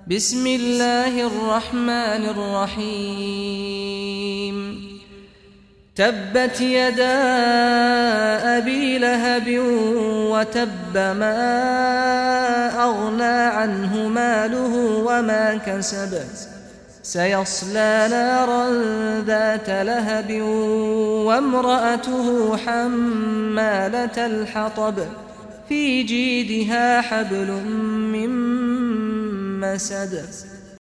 بسم الله الرحمن الرحيم تبت يدا أبي لهب وتب ما أغنى عنه ماله وما كسب سيصلى نارا ذات لهب وامرأته حمالة الحطب في جيدها حبل من مسد